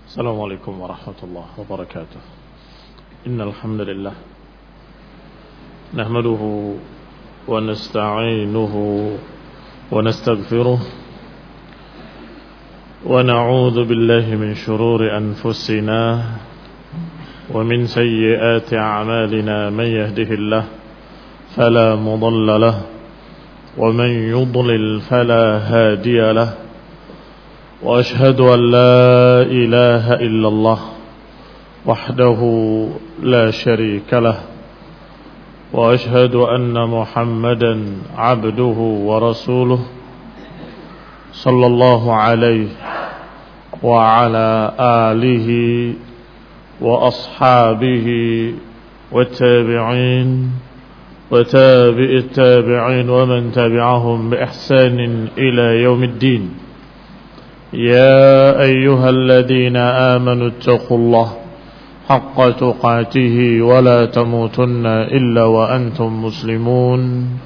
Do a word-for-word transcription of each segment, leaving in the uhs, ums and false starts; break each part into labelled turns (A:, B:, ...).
A: السلام عليكم ورحمة الله وبركاته. إن الحمد لله نحمده ونستعينه ونستغفره ونعوذ بالله من شرور أنفسنا ومن سيئات أعمالنا. من يهده الله فلا مضل له ومن يضلل فلا هادي له، وأشهد أن لا إله إلا الله وحده لا شريك له، وأشهد أن محمدا عبده ورسوله صلى الله عليه وعلى آله وأصحابه والتابعين وتابع التابعين ومن تبعهم بإحسان إلى يوم الدين. يا أيها الذين آمنوا اتقوا الله حق تقاته ولا تموتن إلا وأنتم مسلمون.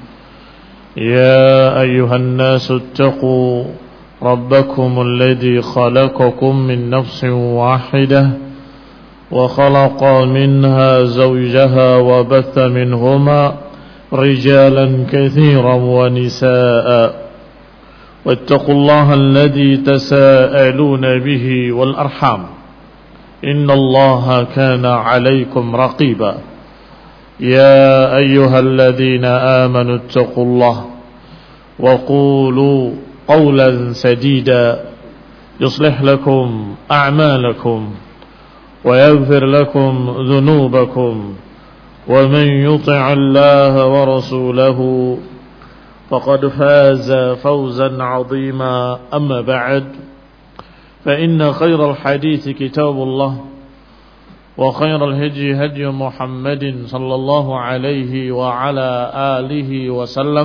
A: يا أيها الناس اتقوا ربكم الذي خلقكم من نفس واحدة وخلق منها زوجها وبث منهما رجالا كثيرا ونساء، واتقوا الله الذي تساءلون به والأرحام إن الله كان عليكم رقيبا. يا أيها الذين آمنوا اتقوا الله وقولوا قولا سديدا يصلح لكم أعمالكم ويغفر لكم ذنوبكم، ومن يطع الله ورسوله فقد فاز فوزا عظيما. أما بعد، فإن خير الحديث كتاب الله، وخير الهدي هدي محمد صلى الله عليه وعلى آله وسلم،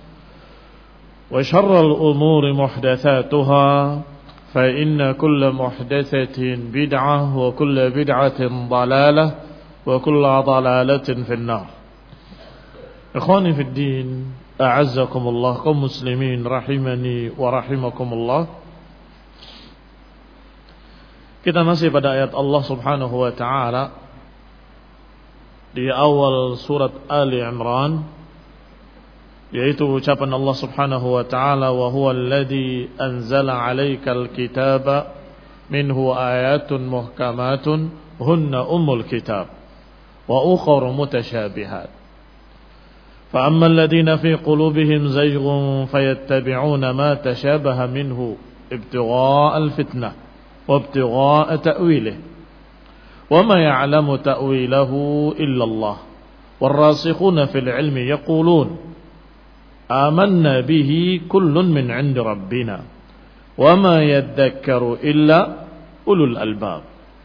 A: وشر الأمور محدثاتها، فإن كل محدثة بدعة وكل بدعة ضلالة وكل ضلالة في النار. إخواني في الدين، a'azzakumullah, kaum muslimin rahimani wa rahimakumullah. Kita masih pada ayat Allah Subhanahu wa taala di awal surat Ali Imran, yaitu ucapan Allah Subhanahu wa taala, wa huwal ladzi anzala 'alaikal kitaba minhu ayatun muhkamatun hunna ummul kitab wa ukhra mutasyabihat. فأما الذين في قلوبهم زيغ فيتبعون ما تشابه منه ابتغاء الفتنة وابتغاء تأويله وما يعلم تأويله إلا الله والراسخون في العلم يقولون آمنا به كل من عند ربنا وما يذكر إلا أولو الألباب.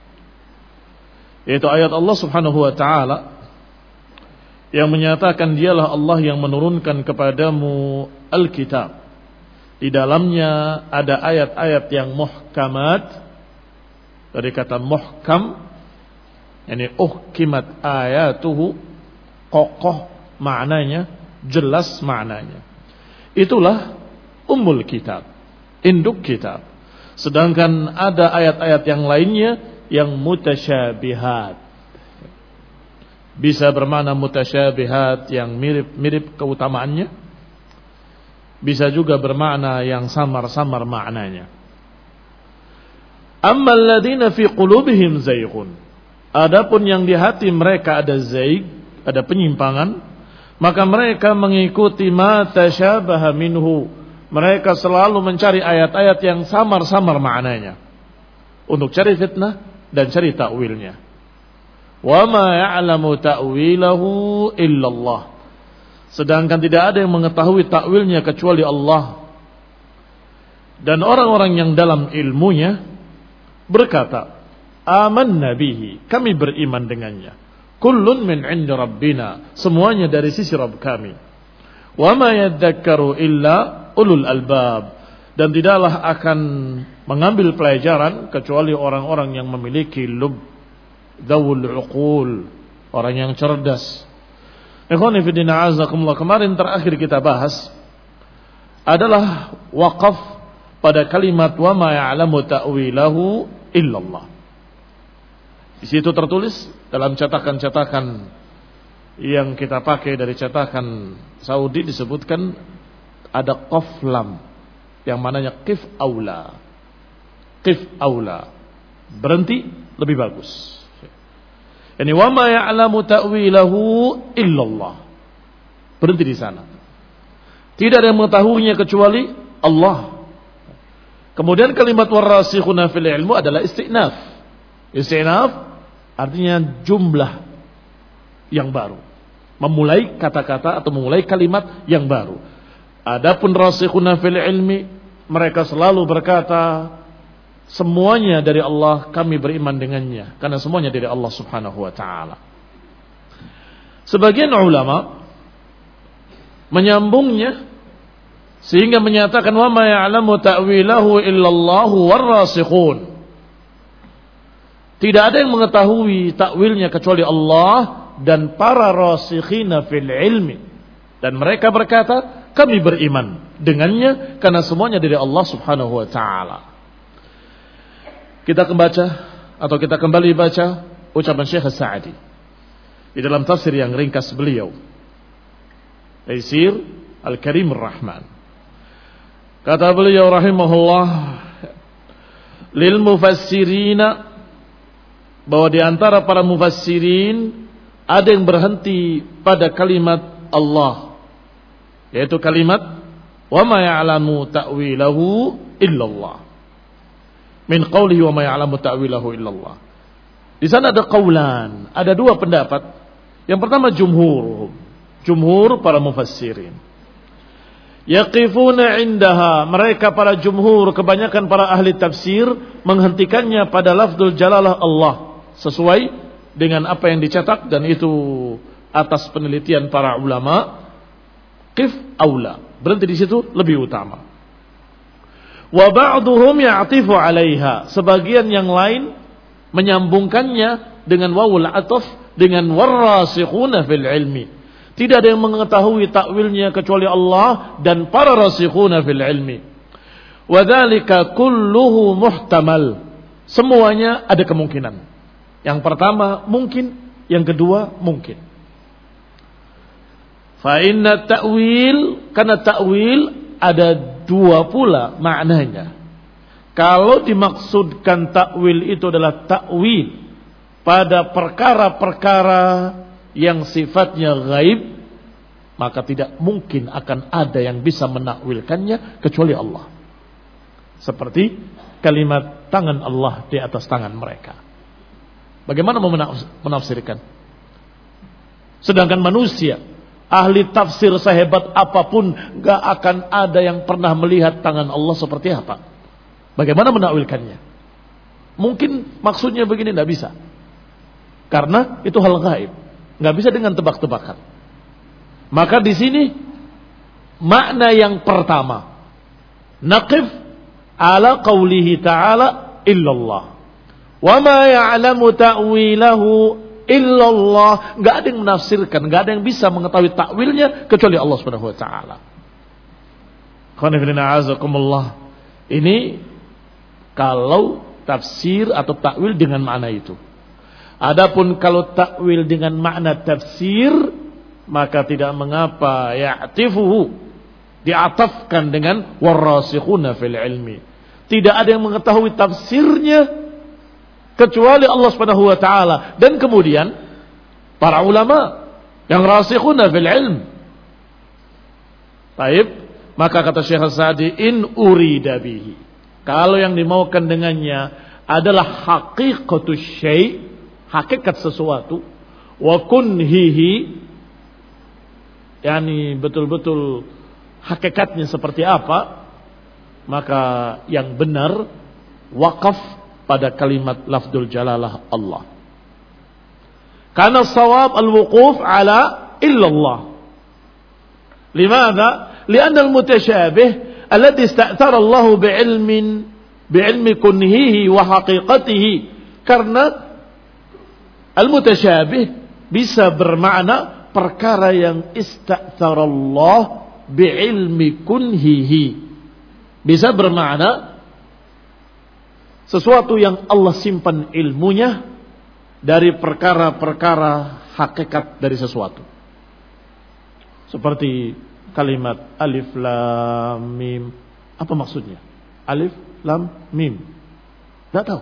A: Yaitu ayat Allah Subhanahu wa taala yang menyatakan dialah Allah yang menurunkan kepadamu Alkitab. Di dalamnya ada ayat-ayat yang muhkamat. Dari kata muhkam, yani uhkimat ayatuhu, kokoh maknanya, jelas maknanya. Itulah ummul kitab, induk kitab. Sedangkan ada ayat-ayat yang lainnya yang mutasyabihat. Bisa bermakna mutasyabihat yang mirip-mirip keutamaannya, bisa juga bermakna yang samar-samar maknanya. Ammal ladzina fi qulubihim zayghun, adapun yang di hati mereka ada zaig, ada penyimpangan, maka mereka mengikuti ma tasyabaha minhu, mereka selalu mencari ayat-ayat yang samar-samar maknanya untuk cari fitnah dan cari takwilnya. Wa ma ya'lamu ta'wilahu illallah, sedangkan tidak ada yang mengetahui takwilnya kecuali Allah. Dan orang-orang yang dalam ilmunya berkata, amanna bihi, kami beriman dengannya, kullun min 'indi rabbina, semuanya dari sisi Rabb kami. Wa ma yadzakkaru illa ulul albab, dan tidaklah akan mengambil pelajaran kecuali orang-orang yang memiliki lub, Dawul uqul, orang yang cerdas. Ikhwani fi din, a'azakumullah, kemarin terakhir kita bahas adalah waqaf pada kalimat wa ma ya'lamu ta'wilahu illallah. Di situ tertulis dalam cetakan-cetakan yang kita pakai dari cetakan Saudi disebutkan ada qaf lam yang mananya qif aula. Qif aula. Berhenti lebih bagus. Ini wa ma ya'lamu ta'wilahu illallah. Berhenti di sana. Tidak ada yang mengetahuinya kecuali Allah. Kemudian kalimat warasikhuna fil ilmu adalah istinaf. Istinaf artinya jumlah yang baru. Memulai kata-kata atau memulai kalimat yang baru. Adapun rasikhuna fil ilmi, mereka selalu berkata, semuanya dari Allah, kami beriman dengannya. Karena semuanya dari Allah subhanahu wa ta'ala. Sebagian ulama menyambungnya sehingga menyatakan wa ma ya'lamu ta'wilahu illallahu warrasikhun. Tidak ada yang mengetahui takwilnya kecuali Allah dan para rasikhina fil ilmi. Dan mereka berkata, kami beriman dengannya karena semuanya dari Allah subhanahu wa ta'ala. Kita membaca atau kita kembali baca ucapan Syekh As-Sa'di di dalam tafsir yang ringkas beliau, Taisir Al-Karim Ar-Rahman. Kata beliau rahimahullah, lil mufassirina, bahwa di antara para mufassirin ada yang berhenti pada kalimat Allah, yaitu kalimat wa ma ya'lamu ta'wilahu illallah. Min qawlihi wa ma ya'lamu ta'wilahu illallah. Di sana ada qaulan, ada dua pendapat. Yang pertama jumhur, jumhur para mufassirin. Yaqifuna indaha, mereka para jumhur, kebanyakan para ahli tafsir menghentikannya pada lafzul jalalah Allah sesuai dengan apa yang dicetak, dan itu atas penelitian para ulama. Qif aula, berhenti di situ lebih utama. Wa ba'duhum ya'tifu 'alaiha, sebagian yang lain menyambungkannya dengan wawul ataf dengan warasikhuna fil ilmi. Tidak ada yang mengetahui takwilnya kecuali Allah dan para rasikhuna fil ilmi. Wa dzalika kulluhu muhtamal, semuanya ada kemungkinan. Yang pertama mungkin, yang kedua mungkin. Fa inna ta'wil, karena ta'wil ada dua pula maknanya. Kalau dimaksudkan ta'wil itu adalah ta'wil pada perkara-perkara yang sifatnya gaib, maka tidak mungkin akan ada yang bisa menakwilkannya kecuali Allah. Seperti kalimat tangan Allah di atas tangan mereka. Bagaimana mau menafsirkan? Sedangkan manusia, ahli tafsir sehebat apapun, gak akan ada yang pernah melihat tangan Allah seperti apa. Bagaimana menakwilkannya? Mungkin maksudnya begini, tidak bisa. Karena itu hal gaib, gak bisa dengan tebak-tebakan. Maka di sini makna yang pertama, naqif ala qawlihi ta'ala illallah. Wa ma ya'lamu ta'wilahu illallah. Enggak ada yang menafsirkan, enggak ada yang bisa mengetahui takwilnya kecuali Allah Subhanahu wa taala. Khonifina azakumullah. Ini kalau tafsir atau takwil dengan makna itu. Adapun kalau takwil dengan makna tafsir, maka tidak mengapa ya'tifuhu, diatafkan dengan warasikhuna fil ilmi. Tidak ada yang mengetahui tafsirnya kecuali Allah Subhanahu wa taala, dan kemudian para ulama yang rasikhuna fil ilm. Baik, maka kata Syekh As-Sa'di, in urida bihi, kalau yang dimaukan dengannya adalah haqiqatus syai', hakikat sesuatu, wa kunhihi, yani betul-betul hakikatnya seperti apa, maka yang benar waqaf pada kalimat lafzul jalalah Allah. Karena sawab al-wuquf ala illallah. Limadha? Lianna al-mutashabih alladhi ista'thara Allah bi'ilmin bi'ilmi kunhihi wa haqiqatihi. Karena al-mutashabih bisa bermakna perkara yang ista'thara Allah bi'ilmi kunhihi. Bisa bermakna sesuatu yang Allah simpan ilmunya dari perkara-perkara hakikat dari sesuatu. Seperti kalimat alif lam mim. Apa maksudnya? Alif lam mim. Tidak tahu.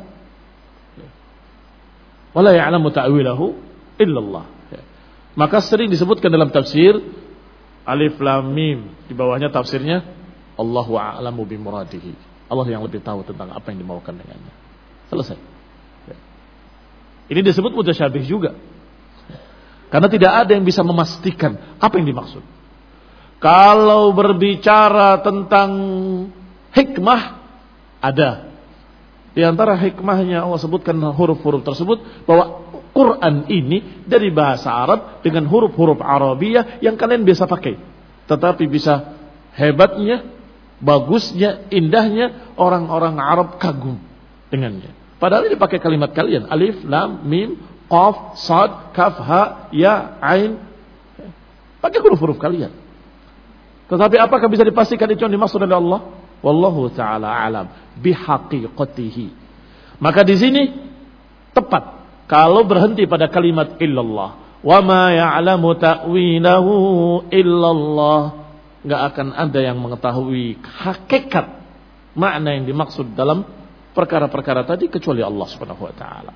A: Wala ya'lamu ta'wilahu illallah. Maka sering disebutkan dalam tafsir alif lam mim, di bawahnya tafsirnya Allahu a'lamu bimuradihi. Allah yang lebih tahu tentang apa yang dimaukan dengannya. Selesai. Ini disebut mutasyabih juga. Karena tidak ada yang bisa memastikan apa yang dimaksud. Kalau berbicara tentang hikmah, ada. Di antara hikmahnya Allah sebutkan huruf-huruf tersebut bahwa Quran ini dari bahasa Arab dengan huruf-huruf Arabiyah yang kalian biasa pakai. Tetapi bisa hebatnya, bagusnya, indahnya orang-orang Arab kagum dengannya. Padahal ini pakai kalimat kalian. Alif, lam, mim, qaf, sad, kaf, ha, ya, ain. Pakai huruf-huruf kalian. Tetapi apakah bisa dipastikan itu yang dimaksud oleh Allah? Wallahu ta'ala alam bihaqiqatihi. Maka di sini tepat kalau berhenti pada kalimat illallah. Wa ma ya'lamu ta'wilahu illallah. Enggak akan ada yang mengetahui hakikat makna yang dimaksud dalam perkara-perkara tadi kecuali Allah Subhanahu wa taala.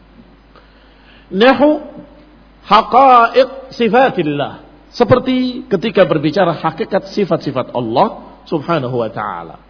A: Nahu haqa'iq sifatillah. Seperti ketika berbicara hakikat sifat-sifat Allah Subhanahu wa taala.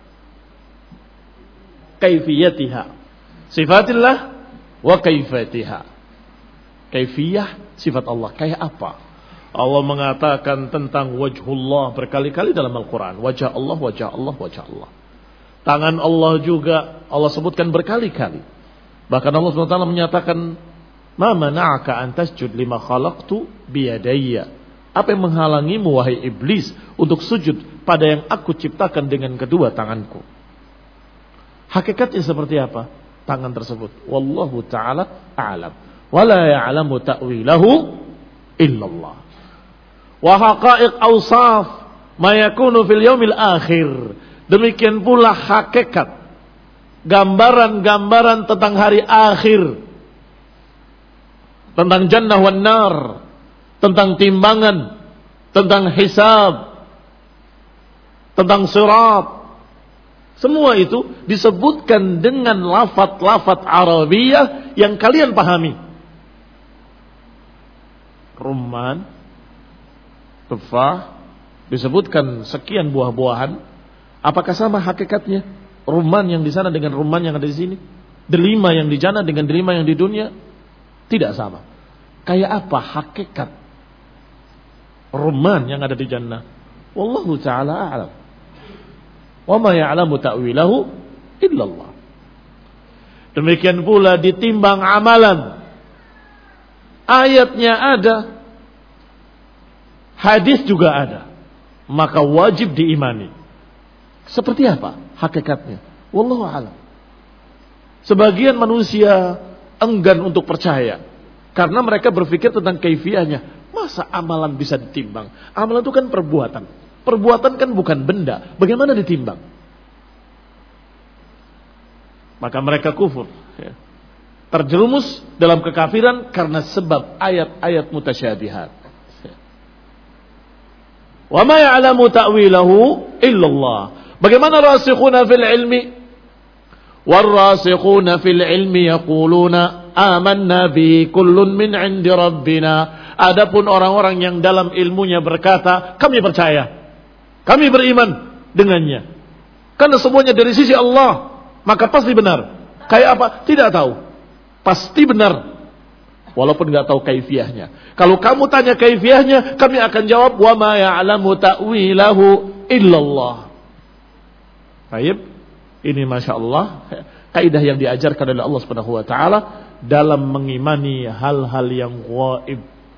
A: Kaifiyatiha. Sifatillah wa kaifatiha. Kaifiyah sifat Allah kayak apa? Allah mengatakan tentang wajhullah berkali-kali dalam Al-Qur'an. Wajah Allah, wajah Allah, wajah Allah. Tangan Allah juga Allah sebutkan berkali-kali. Bahkan Allah subhanahu wa taala menyatakan, "Ma mana'aka an tasjud lima khalaqtu biyadayya." Apa yang menghalangimu wahai iblis untuk sujud pada yang aku ciptakan dengan kedua tanganku? Hakikatnya seperti apa tangan tersebut? Wallahu ta'ala a'lam. Wala ya'lamu ta'wilahu illallah. Wa haqa'iq awsaf ma yakunu fil yaumil akhir. Demikian pula hakikat gambaran-gambaran tentang hari akhir, tentang jannah wan nar, tentang timbangan, tentang hisab, tentang sirat. Semua itu disebutkan dengan lafaz-lafaz Arabiyah yang kalian pahami. Rumman, tufah, disebutkan sekian buah-buahan. Apakah sama hakikatnya rumman yang di sana dengan rumman yang ada di sini? Delima yang di jannah dengan delima yang di dunia? Tidak sama. Kayak apa hakikat rumman yang ada di jannah? Wallahu ta'ala a'lam. Wa ma ya'lamu ta'wilahu illallah. Demikian pula ditimbang amalan. Ayatnya ada, hadis juga ada. Maka wajib diimani. Seperti apa hakikatnya? Wallahu a'lam. Sebagian manusia enggan untuk percaya karena mereka berpikir tentang kaifiyahnya. Masa amalan bisa ditimbang? Amalan itu kan perbuatan. Perbuatan kan bukan benda. Bagaimana ditimbang? Maka mereka kufur, ya. Terjerumus dalam kekafiran karena sebab ayat-ayat mutasyabihat. Wa ma ya'lamu ta'wilahu illallah. Bagaimana rasikhuna fil ilmi? Warrasikhuna fil ilmi yaquluna amanna bi kullun min 'indi rabbina. Adapun orang-orang yang dalam ilmunya berkata, kami percaya, kami beriman dengannya. Karena semuanya dari sisi Allah, maka pasti benar. Kayak apa? Tidak tahu. Pasti benar. Walaupun enggak tahu kaifiyahnya. Kalau kamu tanya kaifiyahnya, kami akan jawab wa ma ya'lamu ta'wilahu illallah. Baik, ini masya Allah kaidah yang diajarkan oleh Allah Subhanahu wa taala dalam mengimani hal-hal yang ghaib.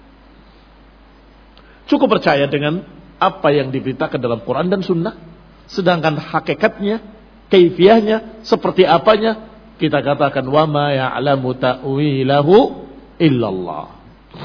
A: Cukup percaya dengan apa yang diberitakan dalam Quran dan Sunnah, sedangkan hakikatnya, kaifiyahnya, seperti apanya kita katakan wa ma ya'lamu ta'wilahu illallah.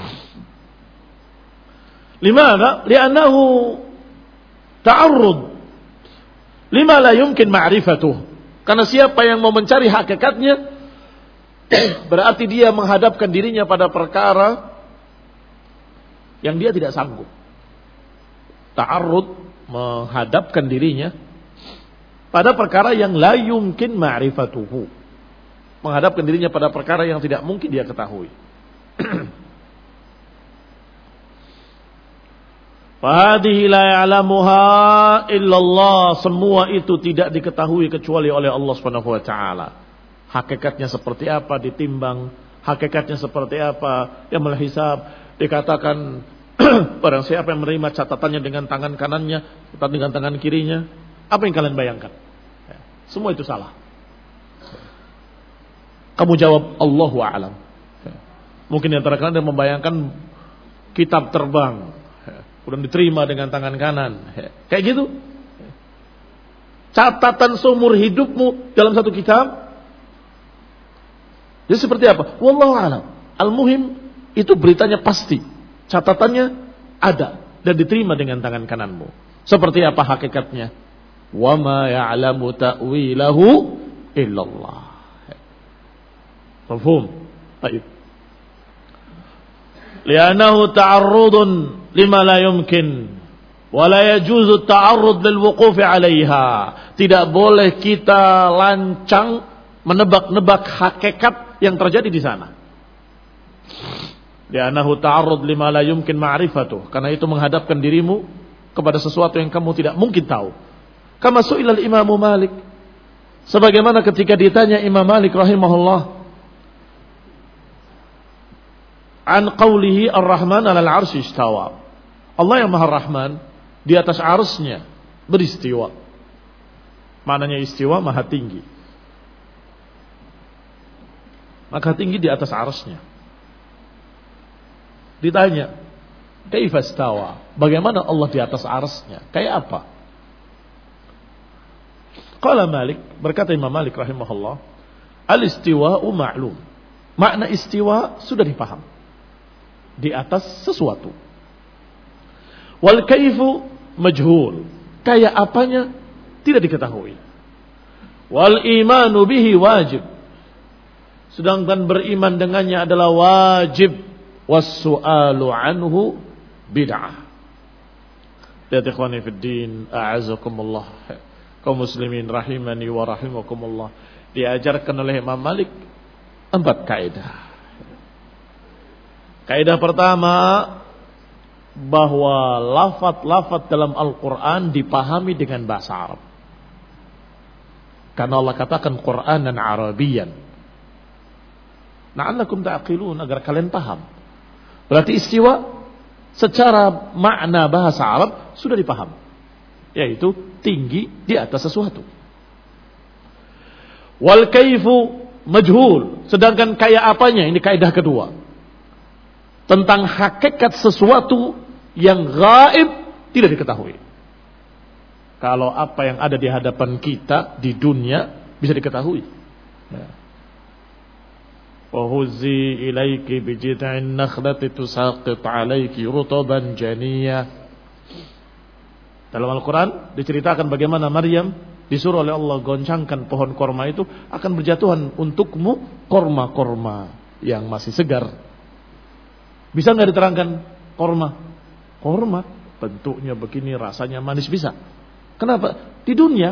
A: Limadha? Li'annahu ta'arrud lima la yumkin ma'rifatuh. Karena siapa yang mau mencari hakikatnya berarti dia menghadapkan dirinya pada perkara yang dia tidak sanggup. Ta'arrud, menghadapkan dirinya pada perkara yang la yumkin ma'rifatuhu. Menghadapkan dirinya pada perkara yang tidak mungkin dia ketahui. Fahadihi la ya'lamuha illallah. Semua itu tidak diketahui kecuali oleh Allah Subhanahu wa taala. Hakikatnya seperti apa ditimbang, hakikatnya seperti apa yang menghisab. Dikatakan barang siapa yang menerima catatannya dengan tangan kanannya atau dengan tangan kirinya, apa yang kalian bayangkan? Semua itu salah. Kamu jawab Allahu a'lam. Mungkin yang antara kalian membayangkan kitab terbang, kemudian diterima dengan tangan kanan, kayak gitu. Catatan seumur hidupmu dalam satu kitab. Jadi seperti apa? Wallahu a'lam. Al-muhim itu beritanya pasti, catatannya ada dan diterima dengan tangan kananmu. Seperti apa hakikatnya? Wa ma ya'lamu ta'wilahu illallah. Mafhum? Baik. Li'annahu ta'arrudun lima la yumkin wa la yajuzu ta'arrud lil wuquf 'alayha. Tidak boleh kita lancang menebak-nebak hakikat yang terjadi di sana. Li'annahu ta'arrud lima la yumkin ma'rifatuh. Karena itu menghadapkan dirimu kepada sesuatu yang kamu tidak mungkin tahu. Kama su'ila al-Imam Malik. Sebagaimana ketika ditanya Imam Malik rahimahullah an qawlihi ar-Rahman 'alal 'arsy istawa. Allah yang Maha Rahman di atas arsy-Nya beristiwa. Maknanya istiwa maha tinggi. Maka tinggi di atas arsy-Nya. Ditanya, kaifa istawa? Bagaimana Allah di atas arsy-Nya? Kayak apa? Qala Malik, berkata Imam Malik rahimahullah, al-istiwa'u ma'lum. Makna istiwa sudah dipaham. Di atas sesuatu. Wal kaifu majhul. Kayak apanya tidak diketahui. Wal imanu bihi wajib. Sedangkan beriman dengannya adalah wajib. Was-su'alu anhu bid'ah. Lihat ikhwani fid din, a'azakumullah. Kaum muslimin rahimani wa rahimakumullah. Diajarkan oleh Imam Malik empat kaidah. Kaidah pertama, bahwa lafaz-lafaz dalam Al-Quran dipahami dengan bahasa Arab. Karena Allah katakan Qur'anan Arabiyan. La'allakum ta'qilun, agar kalian paham. Berarti istiwa secara makna bahasa Arab sudah dipaham. Yaitu tinggi di atas sesuatu. Wal kaifu majhul. Sedangkan kayak apanya, ini kaidah kedua. Tentang hakikat sesuatu yang gaib tidak diketahui. Kalau apa yang ada di hadapan kita di dunia bisa diketahui. Wa huzzi ilaiki bi jid'in nakhlati tusaqit 'alaiki rutaban janiyah. Dalam Al-Quran diceritakan bagaimana Maryam disuruh oleh Allah goncangkan pohon korma itu akan berjatuhan untukmu korma-korma yang masih segar. Bisa nggak diterangkan korma? Korma bentuknya begini, rasanya manis, bisa. Kenapa? Di dunia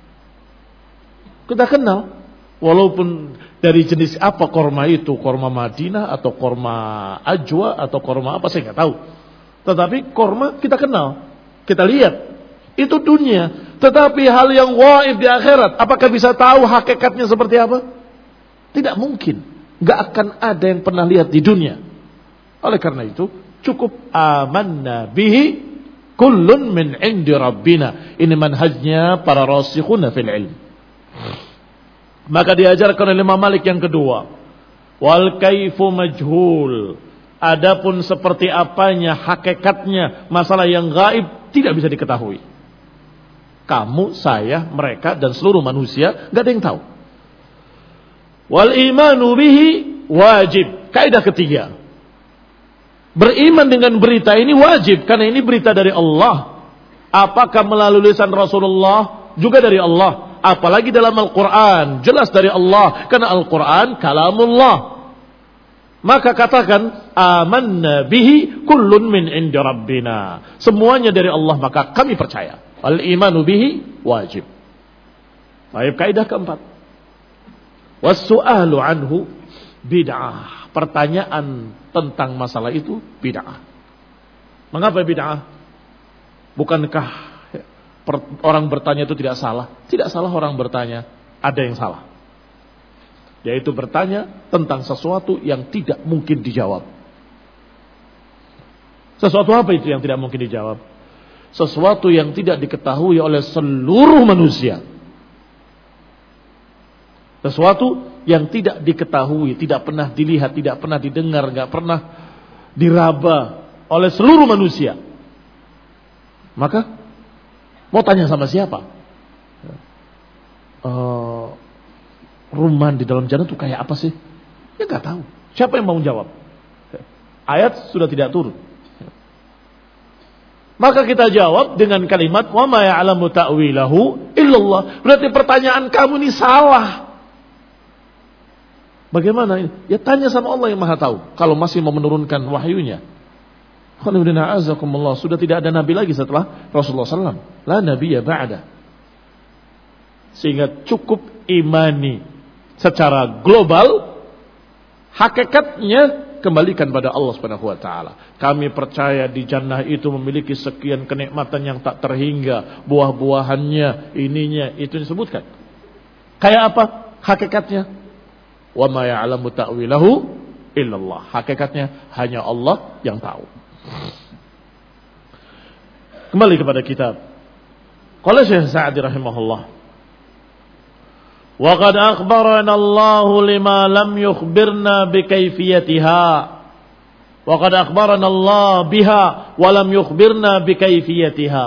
A: kita kenal, walaupun dari jenis apa korma itu, korma Madinah atau korma Ajwa atau korma apa saya nggak tahu. Tetapi korma kita kenal, kita lihat, itu dunia. Tetapi hal yang waib di akhirat, apakah bisa tahu hakikatnya seperti apa? Tidak mungkin. Nggak akan ada yang pernah lihat di dunia. Oleh karena itu cukup amanna bihi kullun min indi rabbina. Ini manhajnya para rasikhuna fil ilm. Maka diajarkan oleh Imam Malik yang kedua, wal kaifu majhul. Adapun seperti apanya, hakikatnya, masalah yang gaib tidak bisa diketahui. Kamu, saya, mereka dan seluruh manusia enggak ada yang tahu. Wal imanu bihi wajib. Kaidah ketiga, beriman dengan berita ini wajib, karena ini berita dari Allah. Apakah melalui lisan Rasulullah? Juga dari Allah. apalagi dalam Al-Quran, jelas dari Allah, karena Al-Quran kalamullah. Maka katakan amanna bihi kullun min indi rabbina, semuanya dari Allah, maka kami percaya. Al-imanu bihi wajib. Baik, kaidah keempat, was-su'alu anhu bid'ah. Pertanyaan tentang masalah itu bid'ah. Mengapa bid'ah? Bukankah orang bertanya itu tidak salah? Tidak salah orang bertanya, ada yang salah, yaitu bertanya tentang sesuatu yang tidak mungkin dijawab. Sesuatu apa itu yang tidak mungkin dijawab? Sesuatu yang tidak diketahui oleh seluruh manusia. Sesuatu yang tidak diketahui, tidak pernah dilihat, tidak pernah didengar, nggak pernah diraba oleh seluruh manusia. Maka mau tanya sama siapa? Uh, rumah di dalam jannah itu kayak apa sih? Ya nggak tahu. Siapa yang mau jawab? Ayat sudah tidak turun. Maka kita jawab dengan kalimat wa ma ya'lamu ta'wilahu illallah. Berarti pertanyaan kamu ini salah. Bagaimana ini? Ya tanya sama Allah yang Maha tahu. Kalau masih mau menurunkan wahyunya. Sudah tidak ada nabi lagi setelah Rasulullah sallallahu alaihi wasallam. La nabiyya ba'da. Sehingga cukup imani secara global, hakikatnya kembalikan pada Allah Subhanahu wa taala. Kami percaya di jannah itu memiliki sekian kenikmatan yang tak terhingga, buah-buahannya, ininya, itu disebutkan. Kayak apa hakikatnya? Wa ma ya'lamu ta'wilahu illallah. Hakikatnya hanya Allah yang tahu. Kembali kepada kitab. Qala Syekh Sa'di rahimahullah, wa qad akhbarana Allah lima lam yukhbirna bi kayfiyatiha. Wa qad akhbarana Allah biha wa lam yukhbirna bi kayfiyatiha.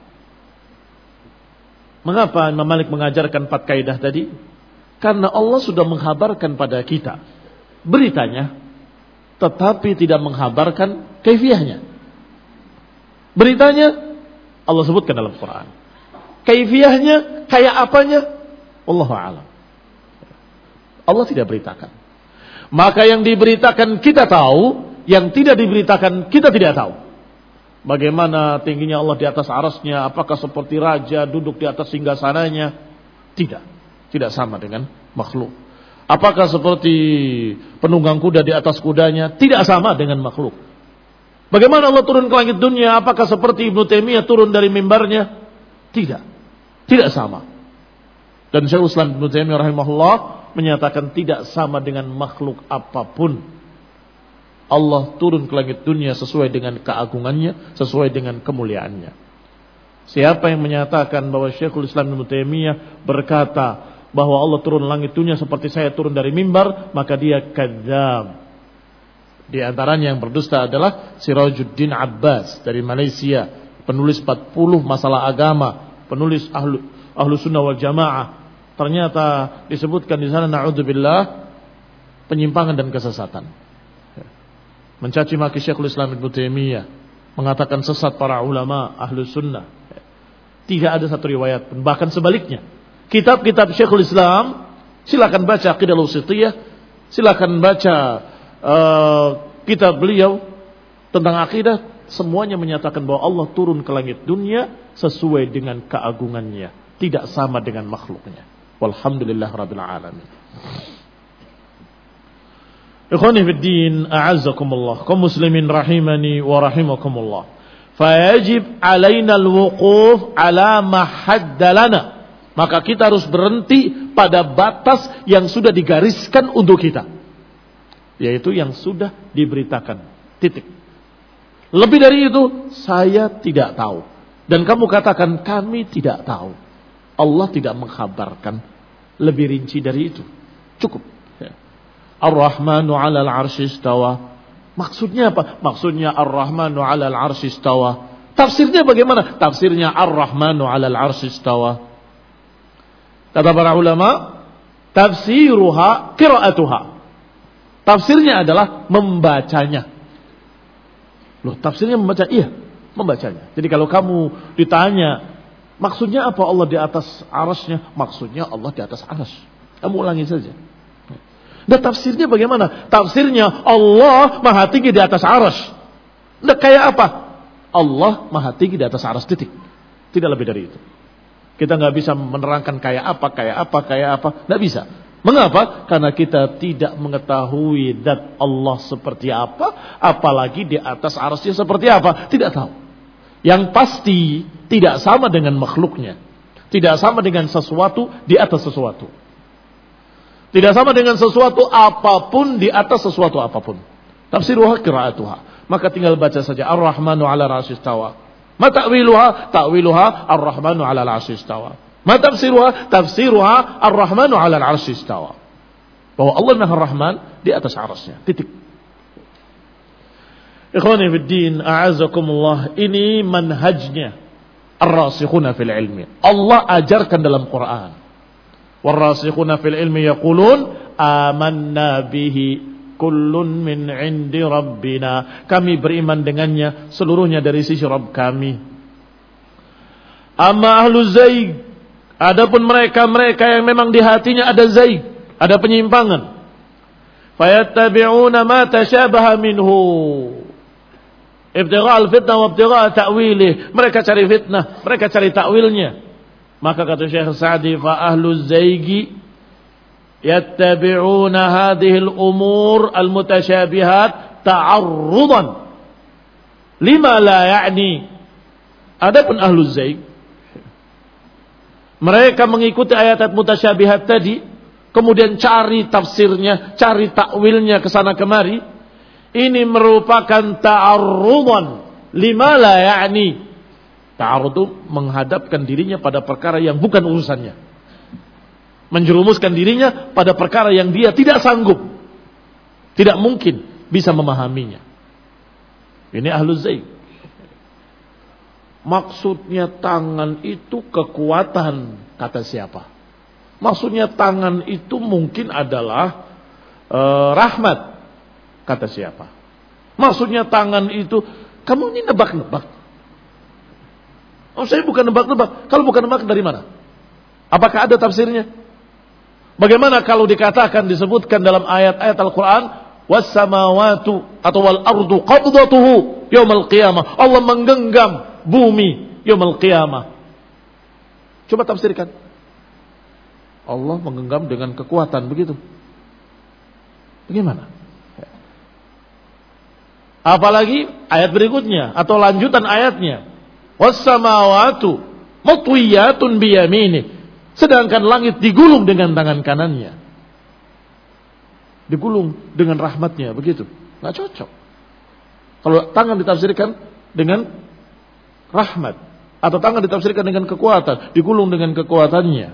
A: Mengapa Imam Malik mengajarkan empat kaidah tadi? Karena Allah sudah menghabarkan pada kita beritanya, tetapi tidak menghabarkan kaifiyahnya. Beritanya Allah sebutkan dalam Quran. Kaifiyahnya kayak apanya? Wallahu a'lam. Allah tidak beritakan. Maka yang diberitakan kita tahu, yang tidak diberitakan kita tidak tahu. Bagaimana tingginya Allah di atas arasnya? Apakah seperti raja duduk di atas singgasananya? Tidak. Tidak sama dengan makhluk. Apakah seperti penunggang kuda di atas kudanya? Tidak sama dengan makhluk. Bagaimana Allah turun ke langit dunia? Apakah seperti Ibnu Taimiyah turun dari mimbarnya? Tidak. Tidak sama. Dan Syekhul Islam Ibnu Taimiyah rahimahullah menyatakan tidak sama dengan makhluk apapun. Allah turun ke langit dunia sesuai dengan keagungannya, sesuai dengan kemuliaannya. Siapa yang menyatakan bahwa Syekhul Islam Ibnu Taimiyah berkata bahwa Allah turun langit dunia seperti saya turun dari mimbar, maka dia kadzab. Di antaranya yang berdusta adalah Sirajuddin Abbas dari Malaysia, penulis empat puluh masalah agama, penulis ahlu, ahlu sunnah wal jamaah. Ternyata disebutkan di sana na'udzubillah penyimpangan dan kesesatan. Mencaci maki Syekhul Islam Ibnu Taimiyah, mengatakan sesat para ulama ahlu sunnah. Tidak ada satu riwayat pun, bahkan sebaliknya. Kitab-kitab Syekhul Islam, silakan baca Aqidah Al-Wasithiyah, silakan baca uh, kitab beliau tentang akidah, semuanya menyatakan bahwa Allah turun ke langit dunia sesuai dengan keagungannya, tidak sama dengan makhluknya. Walhamdulillah rabbil alamin. Ikhwani fid din, a'azzakumullah, kaum muslimin rahimani wa rahimakumullah. Fayajib alaina al-wuquf ala ma hadda lana. Maka kita harus berhenti pada batas yang sudah digariskan untuk kita, yaitu yang sudah diberitakan. Titik. Lebih dari itu saya tidak tahu. Dan kamu katakan kami tidak tahu. Allah tidak mengkhabarkan lebih rinci dari itu. Cukup. Ar-Rahmanu 'alal 'arsy istawa. Maksudnya apa? Maksudnya Ar-Rahmanu 'alal 'arsy istawa. Tafsirnya bagaimana? Tafsirnya Ar-Rahmanu 'alal 'arsy istawa. Kata para ulama, tafsiruha qira'atuha. Tafsirnya adalah membacanya. Loh, tafsirnya membaca? Iya, membacanya. Jadi kalau kamu ditanya Maksudnya apa Allah di atas arasnya? Maksudnya Allah di atas aras. Kamu ulangi saja. Dan tafsirnya bagaimana? Tafsirnya Allah maha tinggi di atas aras. Nah, kayak apa? Allah maha tinggi di atas aras, titik. Tidak lebih dari itu. Kita nggak bisa menerangkan kayak apa, kayak apa, kayak apa. Nggak bisa. Mengapa? Karena kita tidak mengetahui zat Allah seperti apa, apalagi di atas arasnya seperti apa. Tidak tahu. Yang pasti tidak sama dengan makhluknya. Tidak sama dengan sesuatu di atas sesuatu. Tidak sama dengan sesuatu apapun di atas sesuatu apapun. Tafsiruha qiraatuha. Maka tinggal baca saja Ar-Rahmanu 'ala al-'arsy istawa. Ma ta'wiluha? Ta'wiluha Ar-Rahmanu 'ala al-'arsy istawa. Ma tafsiruha? Tafsiruha Ar-Rahmanu 'ala al-'arsy istawa. Bahwa Allah Maha Rahman di atas arasnya. Titik. Ikhwani fid din, a'azakumullah, ini manhajnya ar-rasikhuna fil ilmi. Allah ajarkan dalam Quran. War-rasikhuna fil ilmi yaqulun amanna bihi kullun min 'indi rabbina. Kami beriman dengannya seluruhnya dari sisi Rabb kami. Amma ahlu zaig, adapun mereka-mereka yang memang di hatinya ada zaig, ada penyimpangan. Fayattabi'una ma tashabaha minhu. Ibtigha' al-fitnah wa ibtigha' ta'wilih. Mereka cari fitnah, mereka cari takwilnya. Maka kata Syekh Sa'di, fa ahlu zaigi yattabi'una hadhihi al-umur al-mutasyabihat ta'arrudan lima la ya'ni. Adapun ahlu zaig, mereka mengikuti ayat-ayat mutasyabihat tadi, kemudian cari tafsirnya, cari takwilnya ke sana kemari. Ini merupakan ta'arrudan lima la ya'ni. Ta'arrud menghadapkan dirinya pada perkara yang bukan urusannya. Menjerumuskan dirinya pada perkara yang dia tidak sanggup, tidak mungkin bisa memahaminya. Ini ahlu zaig. Maksudnya tangan itu kekuatan, kata siapa? Maksudnya tangan itu mungkin adalah e, rahmat, kata siapa? Maksudnya tangan itu, kamu ini nebak-nebak. Oh, saya bukan nebak-nebak. Kalau bukan nebak, dari mana? Apakah ada tafsirnya? Bagaimana kalau dikatakan, disebutkan dalam ayat-ayat Al-Quran, was-samawatu atau wal-ardu qabdatuhu yaumal qiyamah. Allah menggenggam bumi yaumal qiyamah. Coba tafsirkan. Allah menggenggam dengan kekuatan, begitu. Bagaimana? Apalagi ayat berikutnya atau lanjutan ayatnya. Was-samawatu matwiyatun biyaminih. Sedangkan langit digulung dengan tangan kanannya. Digulung dengan rahmatnya, begitu. Nggak cocok. Kalau tangan ditafsirkan dengan rahmat, atau tangan ditafsirkan dengan kekuatan, digulung dengan kekuatannya.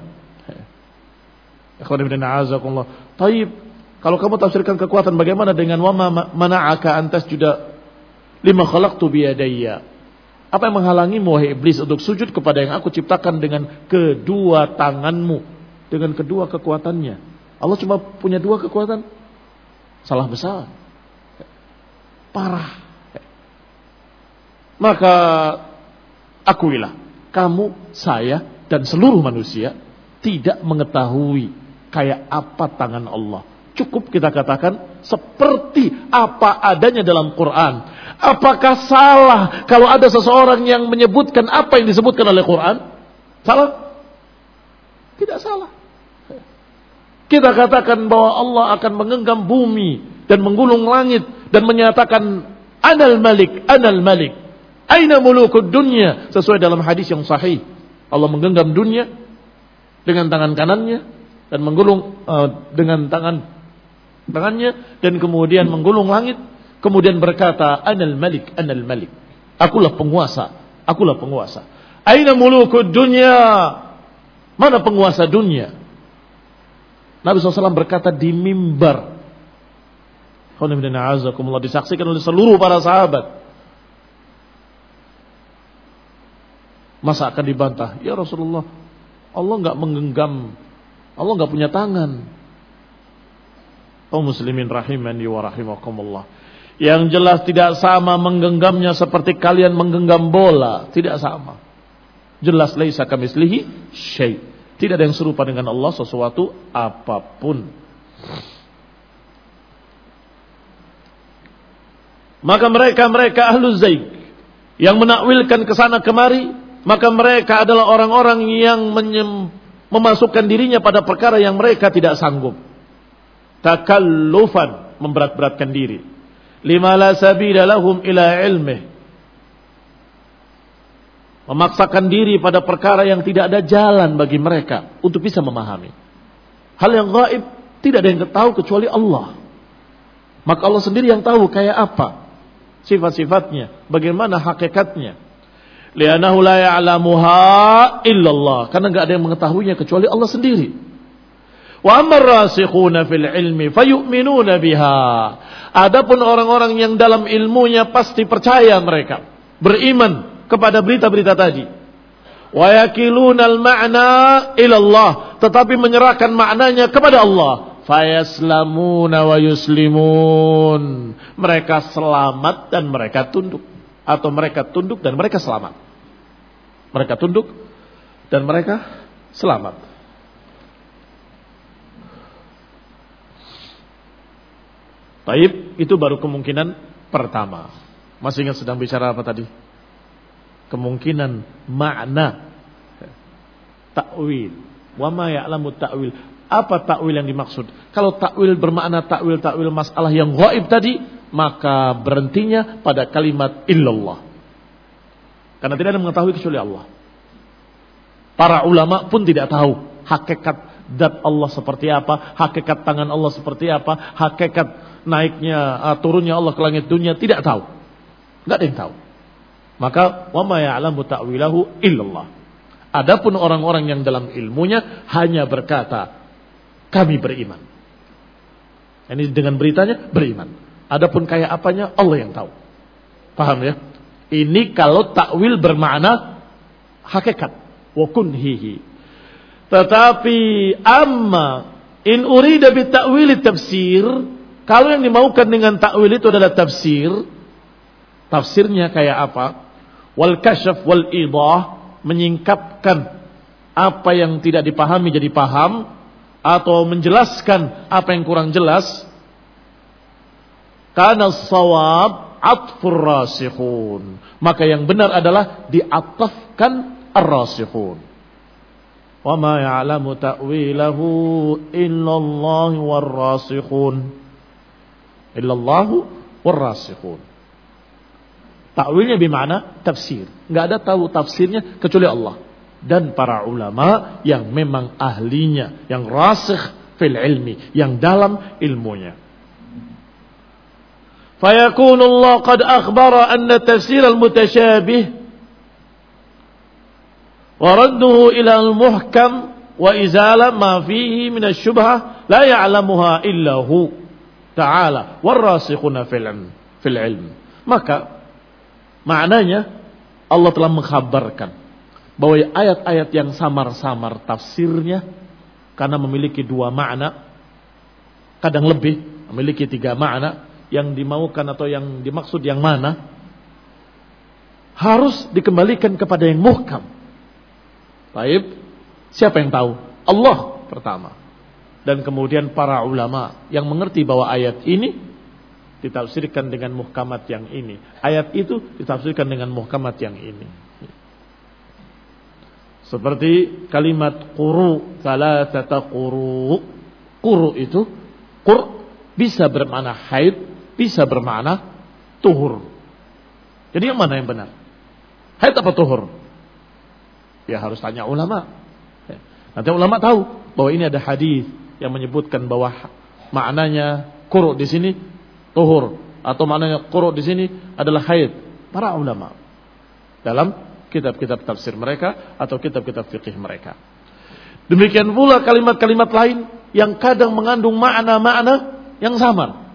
A: Taib, kalau kamu tafsirkan kekuatan, bagaimana dengan wa mana'aka antas juda lima khalaqtu biyadayya? Apa yang menghalangimu, wahai iblis, untuk sujud kepada yang aku ciptakan dengan kedua tanganmu, dengan kedua kekuatannya? Allah cuma punya dua kekuatan? Salah besar. Parah. Maka akuilah, kamu, saya, dan seluruh manusia tidak mengetahui kayak apa tangan Allah. Cukup kita katakan seperti apa adanya dalam Quran. Apakah salah kalau ada seseorang yang menyebutkan apa yang disebutkan oleh Quran? Salah? Tidak salah. Kita katakan bahwa Allah akan menggenggam bumi dan menggulung langit dan menyatakan Anal Malik, Anal Malik. Aina mulukud dunya, sesuai dalam hadis yang sahih. Allah menggenggam dunia dengan tangan kanannya dan menggulung uh, dengan tangan tangannya dan kemudian menggulung langit. Kemudian berkata, Anal Malik, Anal Malik. Akulah penguasa, akulah penguasa. Aina mulukud dunya. Mana penguasa dunia? Nabi shallallahu alaihi wasallam berkata di mimbar. Disaksikan oleh seluruh para sahabat. Masa akan dibantah? Ya Rasulullah, Allah enggak menggenggam, Allah enggak punya tangan. Oh muslimin rahimani wa rahimakumullah. Yang jelas tidak sama menggenggamnya seperti kalian menggenggam bola. Tidak sama. Jelas laisa kamitslihi syai'. Tidak ada yang serupa dengan Allah sesuatu apapun. Maka mereka-mereka ahlu zaig yang menakwilkan kesana kemari, maka mereka adalah orang-orang yang menyem, memasukkan dirinya pada perkara yang mereka tidak sanggup. Takallufan, memberat-beratkan diri. Lima la sabila lahum ila ilmih, memaksakan diri pada perkara yang tidak ada jalan bagi mereka untuk bisa memahami. Hal yang gaib tidak ada yang tahu kecuali Allah. Maka Allah sendiri yang tahu kayak apa sifat-sifatnya, bagaimana hakikatnya. Li'annahu la ya'lamuha illallah, karena enggak ada yang mengetahuinya kecuali Allah sendiri. Wa ammar rasikhuna fil ilmi fayu'minuna biha. Adapun orang-orang yang dalam ilmunya pasti percaya mereka, beriman kepada berita-berita tadi. Wa yakilunal ma'na ilallah, tetapi menyerahkan maknanya kepada Allah. Fayaslamuna wa yuslimun, mereka selamat dan mereka tunduk, atau mereka tunduk dan mereka selamat. Mereka tunduk dan mereka selamat. Taib, itu baru kemungkinan pertama. Masih ingat sedang bicara apa tadi? Kemungkinan makna ta'wil. Wa ma ya'lamu ta'wil. Apa takwil yang dimaksud? Kalau takwil bermakna takwil-takwil masalah yang gaib tadi, maka berhentinya pada kalimat illallah. Karena tidak ada yang mengetahui kecuali Allah. Para ulama pun tidak tahu hakikat zat Allah seperti apa, hakikat tangan Allah seperti apa, hakikat naiknya, uh, turunnya Allah ke langit dunia, tidak tahu. Tidak ada yang tahu. Maka wa ma ya'lamu ta'wilahu illallah. Adapun orang-orang yang dalam ilmunya hanya berkata, kami beriman. Ini dengan beritanya beriman. Adapun kayak apanya Allah yang tahu. Paham ya? Ini kalau takwil bermakna hakikat. Wa kunhihi. Tetapi amma in urida bi ta'wil tafsir, kalau yang dimaukan dengan takwil itu adalah tafsir, tafsirnya kayak apa? Wal kasyaf wal idah, menyingkapkan apa yang tidak dipahami jadi paham, atau menjelaskan apa yang kurang jelas. Kana shawab atfur rasikhun, maka yang benar adalah diatafkan ar-rasikhun. Wa ma ya'lamu ta'wilahu illallah war-rasikhun. Illallah war-rasikhun. Ta'wilnya bermakna tafsir. Enggak ada tahu tafsirnya kecuali Allah dan para ulama yang memang ahlinya, yang rasikh fil ilmi, yang dalam ilmunya. Fayakunu Allah qad akhbara anna tafsir al-mutasyabih wa radduhu ila al-muhkam wa izala ma fihi min asy-syubhah la ya'lamuha illa hu ta'ala war-rasikhuna fil ilm fil ilm. Maka maknanya Allah telah mengkhabarkan bahwa ayat-ayat yang samar-samar tafsirnya karena memiliki dua makna, kadang lebih memiliki tiga makna, yang dimaukan atau yang dimaksud yang mana, harus dikembalikan kepada yang muhkam. Baik, siapa yang tahu? Allah pertama. Dan kemudian para ulama yang mengerti bahwa ayat ini ditafsirkan dengan muhkamat yang ini, ayat itu ditafsirkan dengan muhkamat yang ini. Seperti kalimat quru, salatata quru. Quru itu, qur bisa bermakna haid, bisa bermakna tuhur. Jadi yang mana yang benar? Haid apa tuhur? Ya harus tanya ulama. Nanti ulama tahu bahwa ini ada hadis yang menyebutkan bahwa maknanya quru di sini tuhur, atau maknanya quru di sini adalah haid. Para ulama dalam kitab-kitab tafsir mereka atau kitab-kitab fikih mereka. Demikian pula kalimat-kalimat lain yang kadang mengandung makna-makna yang sama.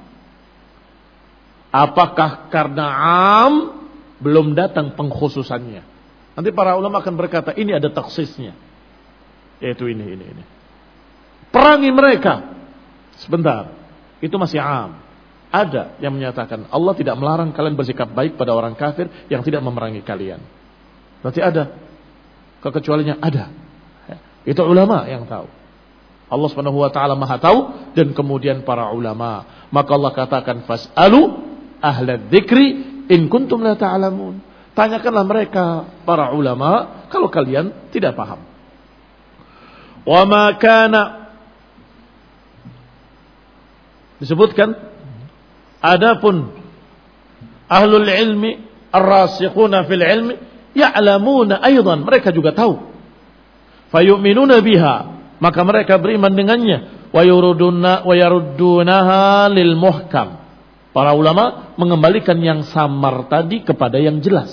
A: Apakah karena am belum datang pengkhususannya? Nanti para ulama akan berkata ini ada taksisnya, yaitu ini ini ini. Perangi mereka. Sebentar, itu masih am. Ada yang menyatakan Allah tidak melarang kalian bersikap baik pada orang kafir yang tidak memerangi kalian. Berarti ada kekecualiannya ada. Itu ulama yang tahu. Allah Subhanahu wa taala Maha tahu dan kemudian para ulama. Maka Allah katakan fas'alu ahla dzikri in kuntum la ta'lamun. Tanyakanlah mereka para ulama kalau kalian tidak paham. Wa ma kana disebutkan adapun ahlul ilmi ar-rasikhuna fil ilmi ya'lamuna aidan, mereka juga tahu. Fayu'minuna biha, maka mereka beriman dengannya. Wa yuruduna wa yaruddunaha lil muhkam. Para ulama mengembalikan yang samar tadi kepada yang jelas.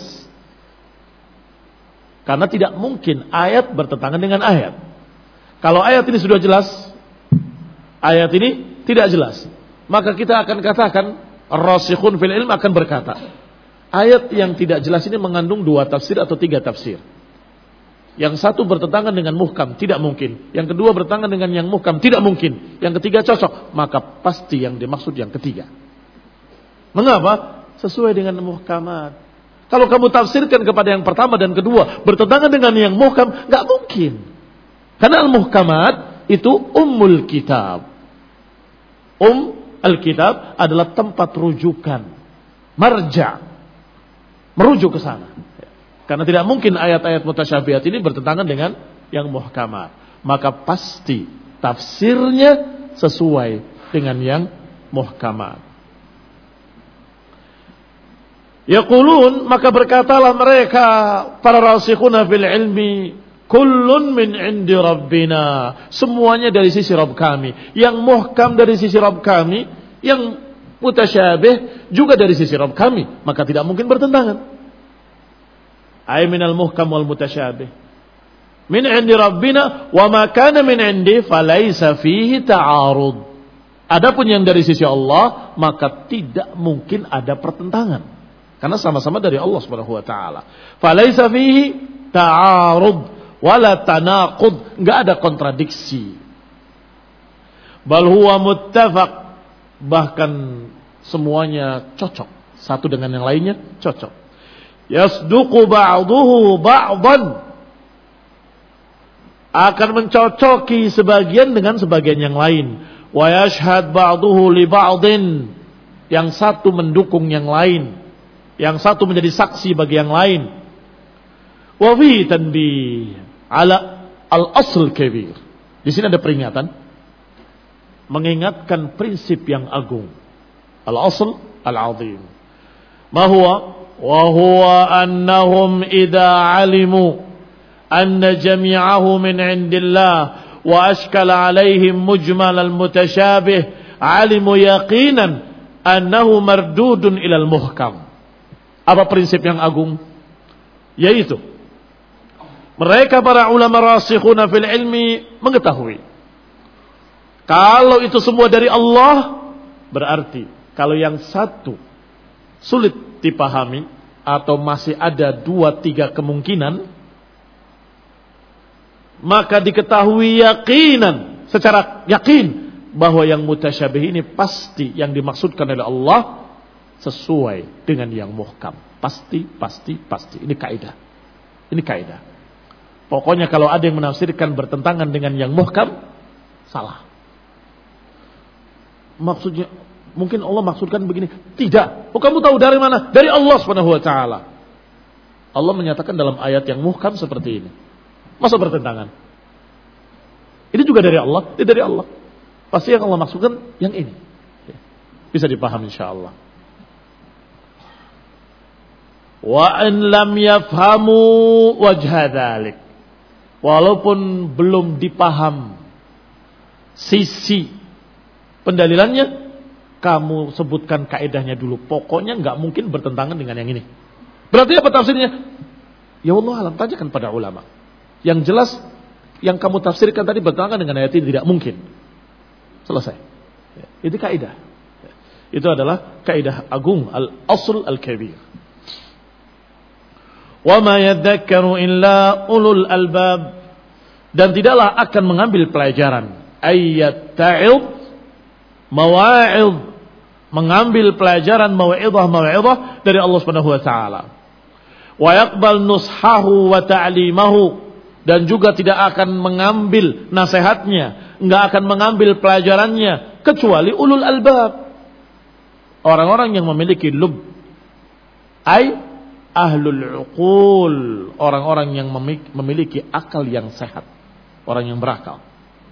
A: Karena tidak mungkin ayat bertentangan dengan ayat. Kalau ayat ini sudah jelas, ayat ini tidak jelas, maka kita akan katakan ar-rasikhun fil ilm akan berkata, ayat yang tidak jelas ini mengandung dua tafsir atau tiga tafsir. Yang satu bertentangan dengan muhkam, tidak mungkin. Yang kedua bertentangan dengan yang muhkam, tidak mungkin. Yang ketiga cocok, maka pasti yang dimaksud yang ketiga. Mengapa? Sesuai dengan muhkamat. Kalau kamu tafsirkan kepada yang pertama dan kedua bertentangan dengan yang muhkam, nggak mungkin. Karena al-muhkamat itu ummul kitab. Um al-kitab adalah tempat rujukan, marja, merujuk ke sana. Karena tidak mungkin ayat-ayat mutasyabihat ini bertentangan dengan yang muhkamat. Maka pasti tafsirnya sesuai dengan yang muhkamat. Yaqulun, maka berkatalah mereka para rasikhuna fil ilmi, kullun min indi rabbina. Semuanya dari sisi Rabb kami. Yang muhkam dari sisi Rabb kami, yang mutasyabih juga dari sisi Rabb kami. Maka tidak mungkin bertentangan. Ay minal muhkam wal mutasyabih. Min indi rabbina wa ma kana min indi falaysa fihi ta'arud. Adapun yang dari sisi Allah, maka tidak mungkin ada pertentangan. Karena sama-sama dari Allah Subhanahu wa taala. Falaysa fihi ta'arud wala tanaqud, enggak ada kontradiksi. Bal huwa muttafaq, bahkan semuanya cocok, satu dengan yang lainnya cocok. Yasduqu ba'duhu ba'dan, akan mencocoki sebagian dengan sebagian yang lain. Wa yashhad ba'duhu li ba'din, yang satu mendukung yang lain, yang satu menjadi saksi bagi yang lain. Wa fi tanbih ala al-asl kabir. Di sini ada peringatan mengingatkan prinsip yang agung. Al-asl al-azim. Ma huwa وهو أنهم إذا علموا أن جميعه من عند الله وأشكل عليهم مجمل المتشابه علموا يقينا أنه مردود إلى المحكم. Apa prinsip yang agung? Yaitu mereka para ulama rasikhuna fil ilmi mengetahui kalau itu semua dari Allah, berarti kalau yang satu sulit dipahami atau masih ada dua tiga kemungkinan, maka diketahui yakinan, secara yakin bahwa yang mutasyabih ini pasti yang dimaksudkan oleh Allah sesuai dengan yang muhkam. Pasti, pasti, pasti. Ini kaidah. Ini kaidah. Pokoknya kalau ada yang menafsirkan bertentangan dengan yang muhkam, salah. Maksudnya mungkin Allah maksudkan begini. Tidak. Oh, kamu tahu dari mana? Dari Allah Subhanahu wa taala. Allah menyatakan dalam ayat yang muhkam seperti ini. Masa bertentangan? Ini juga dari Allah, ini dari Allah. Pasti yang Allah maksudkan yang ini. Bisa dipahami insyaallah. Wa in lam yafhamu wajha dzalik. Walaupun belum dipaham sisi pendalilannya, kamu sebutkan kaidahnya dulu. Pokoknya nggak mungkin bertentangan dengan yang ini. Berarti apa tafsirnya? Ya Allah alam, tanyakan pada ulama. Yang jelas, yang kamu tafsirkan tadi bertentangan dengan ayat ini, tidak mungkin. Selesai. Itu kaidah. Itu adalah kaidah agung, al-asl al-kabir. Wa ma yadhakkaru illa ulul albab, dan tidaklah akan mengambil pelajaran ayat ta'id mawa'id, mengambil pelajaran mau'izah mau'izah dari Allah Subhanahu wa taala. Wa yaqbal nushahu wa ta'limahu, dan juga tidak akan mengambil nasihatnya, enggak akan mengambil pelajarannya kecuali ulul albab. Orang-orang yang memiliki lub, ai ahlul uqul, orang-orang yang memiliki akal yang sehat, orang yang berakal.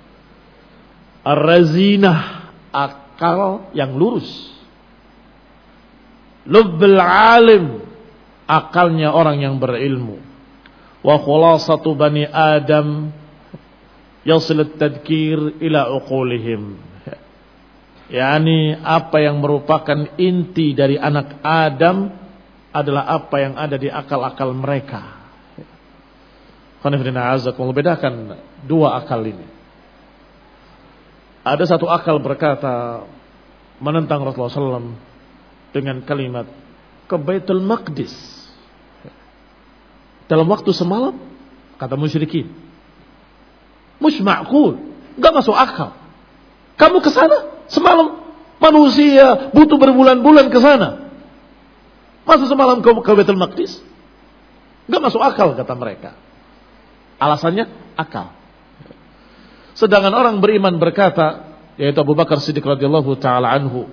A: Ar-razinah, akal yang lurus. Lubbul alim, akalnya orang yang berilmu. Wa khulasatu bani Adam yasil at-tadhkir ila uqulihim. Yani apa yang merupakan inti dari anak Adam adalah apa yang ada di akal-akal mereka. Qanifidina azakumullah, bedakan dua akal ini. Ada satu akal berkata menentang Rasulullah sallallahu alaihi wasallam dengan kalimat ke Baitul Maqdis dalam waktu semalam, kata musyrikin. Mush ma'qul, enggak masuk akal. Kamu ke sana semalam, manusia butuh berbulan-bulan ke sana. Masa semalam kamu ke Baitul Maqdis? Enggak masuk akal, kata mereka. Alasannya akal. Sedangkan orang beriman berkata, yaitu Abu Bakar Siddiq radhiyallahu taala anhu,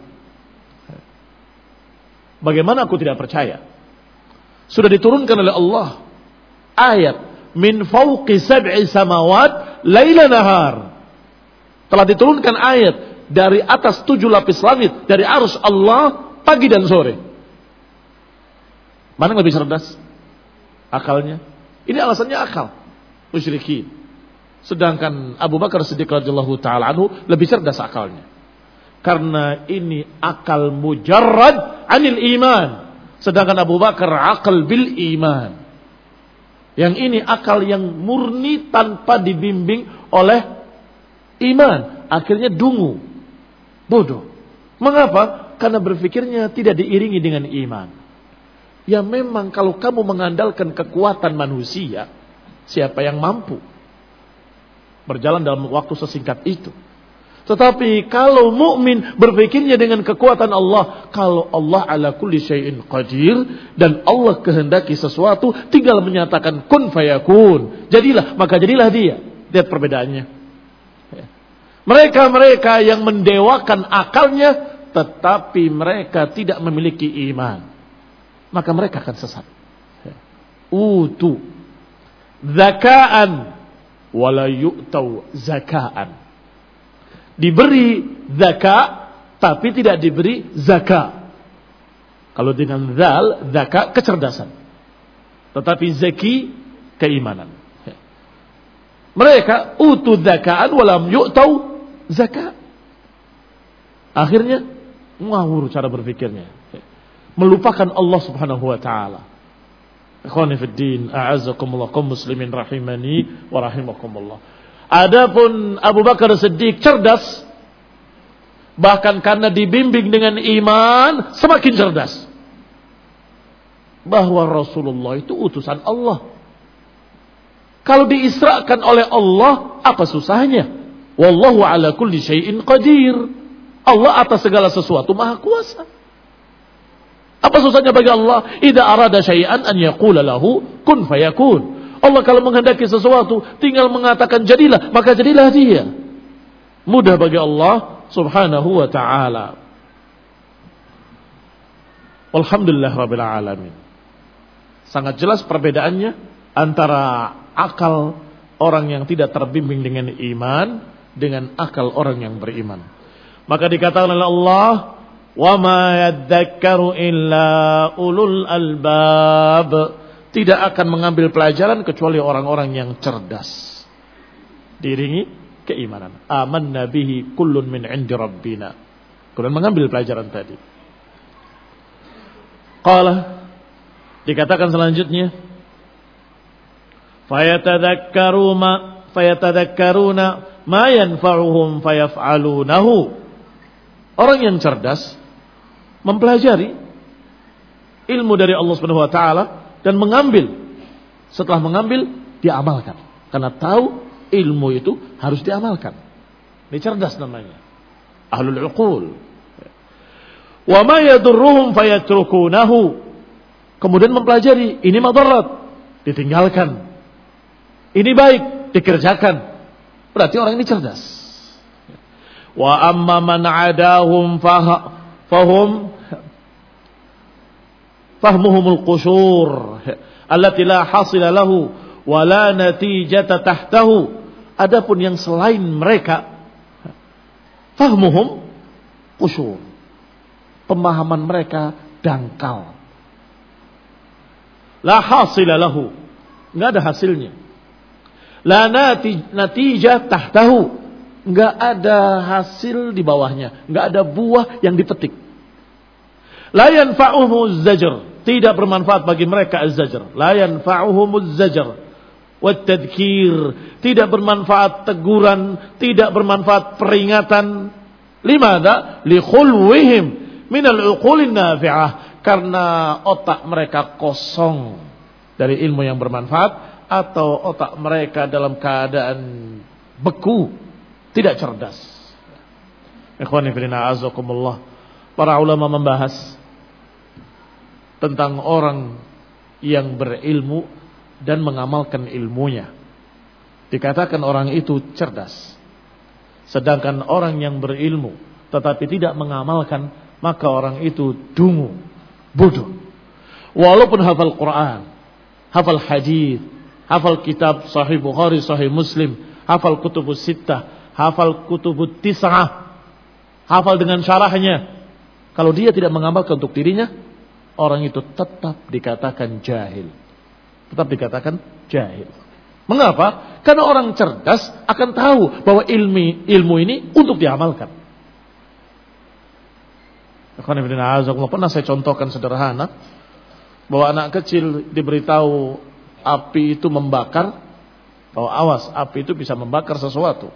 A: bagaimana aku tidak percaya? Sudah diturunkan oleh Allah ayat min fawqi sab'i samawat laila nahar. Telah diturunkan ayat dari atas tujuh lapis langit, dari arus Allah pagi dan sore. Mana yang lebih cerdas akalnya? Ini alasannya akal musyrikin. Sedangkan Abu Bakar Siddiq radhiyallahu taala anhu lebih cerdas akalnya. Karena ini akal mujarrad anil iman. Sedangkan Abu Bakar akal bil iman. Yang ini akal yang murni tanpa dibimbing oleh iman. Akhirnya dungu, bodoh. Mengapa? Karena berpikirnya tidak diiringi dengan iman. Ya memang kalau kamu mengandalkan kekuatan manusia, siapa yang mampu berjalan dalam waktu sesingkat itu? Tetapi kalau mukmin berpikirnya dengan kekuatan Allah, kalau Allah ala kulli syai'in qadir dan Allah kehendaki sesuatu, tinggal menyatakan kun fayakun, jadilah, maka jadilah dia. Lihat perbedaannya. Mereka-mereka yang mendewakan akalnya tetapi mereka tidak memiliki iman, maka mereka akan sesat. Utu zakaan wala yu'tau zakaan. Diberi zakat tapi tidak diberi zakat. Kalau dengan zal, zakat kecerdasan. Tetapi zaki keimanan. Mereka utu zakaan walam yu'tau zakat. Akhirnya ngawur cara berpikirnya. Melupakan Allah Subhanahu wa taala. Ikhwani fid din, a'azzakumullah, kaum muslimin rahimani wa rahimakumullah. Adapun Abu Bakar Siddiq cerdas, bahkan karena dibimbing dengan iman semakin cerdas, bahwa Rasulullah itu utusan Allah. Kalau diisrakan oleh Allah, apa susahnya? Wallahu ala kulli syai'in qadir. Allah atas segala sesuatu maha kuasa. Apa susahnya bagi Allah? Idza arada syai'an an yaqula lahu kun fayakun. Allah kalau menghendaki sesuatu tinggal mengatakan jadilah, maka jadilah dia. Mudah bagi Allah Subhanahu wa ta'ala. Alhamdulillah rabbil alamin. Sangat jelas perbedaannya antara akal orang yang tidak terbimbing dengan iman dengan akal orang yang beriman. Maka dikatakan oleh Allah, wa ma yadzakkaru illa ulul albab. Tidak akan mengambil pelajaran kecuali orang-orang yang cerdas. Diiringi keimanan. Amanna bihi kullun min indi rabbina. Kemudian mengambil pelajaran tadi. Qala, dikatakan selanjutnya, fayatadhakkaru ma fayatadhakkaruna ma yanfa'uhum fayaf'alunahu. Orang yang cerdas mempelajari ilmu dari Allah Subhanahu wa taala dan mengambil. Setelah mengambil, dia amalkan. Karena tahu ilmu itu harus diamalkan. Ini cerdas namanya. Ahlul uqul. Wa ma yadurruhum fayatrukunahu. Kemudian mempelajari, ini madarat, ditinggalkan. Ini baik, dikerjakan. Berarti orang ini cerdas. Wa amma man adahum fahum fahmuhumul qushur allati la hasila lahu wa la natijata tahtahu. Adapun yang selain mereka, fahmuhum qushur, pemahaman mereka dangkal. La hasila lahu, enggak ada hasilnya. La natijah tahtahu, enggak ada hasil di bawahnya, enggak ada buah yang dipetik. La yanfa'uhu az-zajr, tidak bermanfaat bagi mereka az-zajr. La yanfa'uhum az-zajr wat tadhkir, tidak bermanfaat teguran, tidak bermanfaat peringatan. Limadha? Li khulwihim min al-uqulin nafi'ah, karena otak mereka kosong dari ilmu yang bermanfaat, atau otak mereka dalam keadaan beku, tidak cerdas. Ikhwani fillah azakumullah, para ulama membahas tentang orang yang berilmu dan mengamalkan ilmunya. Dikatakan orang itu cerdas. Sedangkan orang yang berilmu tetapi tidak mengamalkan, maka orang itu dungu, bodoh. Walaupun hafal Quran, hafal hadis, hafal kitab Sahih Bukhari, Sahih Muslim, hafal kutubus sittah, hafal kutubut tis'ah, hafal dengan syarahnya, kalau dia tidak mengamalkan untuk dirinya, orang itu tetap dikatakan jahil. Tetap dikatakan jahil. Mengapa? Karena orang cerdas akan tahu bahwa ilmi, ilmu ini untuk diamalkan. Pernah saya contohkan sederhana, bahwa anak kecil diberitahu api itu membakar, bahwa awas, api itu bisa membakar sesuatu.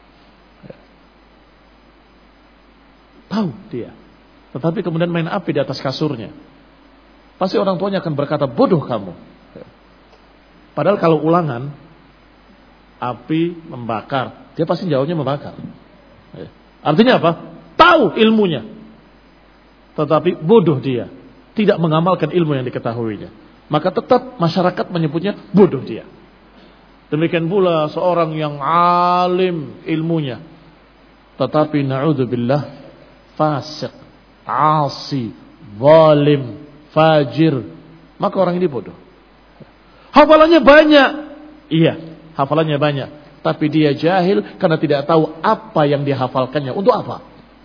A: Tahu dia. Tetapi kemudian main api di atas kasurnya. Pasti orang tuanya akan berkata, bodoh kamu. Padahal kalau ulangan, api membakar, dia pasti jawabnya membakar. Artinya apa? Tahu ilmunya, tetapi bodoh dia, tidak mengamalkan ilmu yang diketahuinya. Maka tetap masyarakat menyebutnya bodoh dia. Demikian pula seorang yang alim ilmunya, tetapi na'udzubillah fasik, asi, zalim, fajir, maka orang ini bodoh. Hafalannya banyak, iya, hafalannya banyak, tapi dia jahil karena tidak tahu apa yang dihafalkannya. Untuk apa?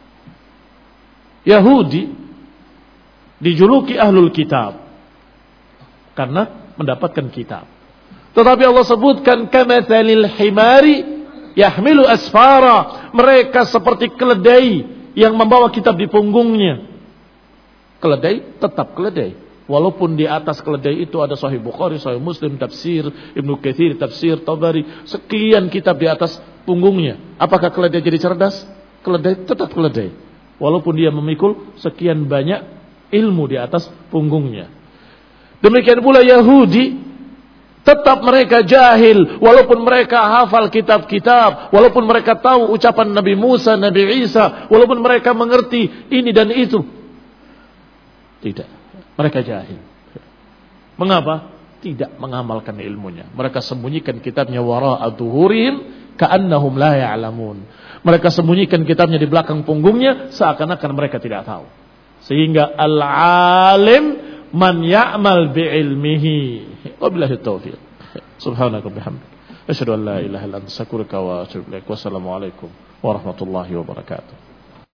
A: Yahudi dijuluki ahlul kitab karena mendapatkan kitab. Tetapi Allah sebutkan kamathalil himari yahmilu asfara, mereka seperti keledai yang membawa kitab di punggungnya. Keledai tetap keledai, walaupun di atas keledai itu ada Sahih Bukhari, Sahih Muslim, tafsir Ibnu Katsir, tafsir Tabari, sekian kitab di atas punggungnya. Apakah keledai jadi cerdas? Keledai tetap keledai, walaupun dia memikul sekian banyak ilmu di atas punggungnya. Demikian pula Yahudi, tetap mereka jahil, walaupun mereka hafal kitab-kitab, walaupun mereka tahu ucapan Nabi Musa, Nabi Isa, walaupun mereka mengerti ini dan itu. Tidak. Mereka jahil. Mengapa? Tidak mengamalkan ilmunya. Mereka sembunyikan kitabnya wara'a dhuhurihim ka'annahum la ya'lamun. Mereka sembunyikan kitabnya di belakang punggungnya seakan-akan mereka tidak tahu. Sehingga al-alim man ya'mal bi'ilmihi. Wabillahi taufiq. Subhanaka bihamdika asyhadu an la ilaha illa anta astaghfiruka wa atubu ilaik. Wassalamualaikum warahmatullahi wabarakatuh.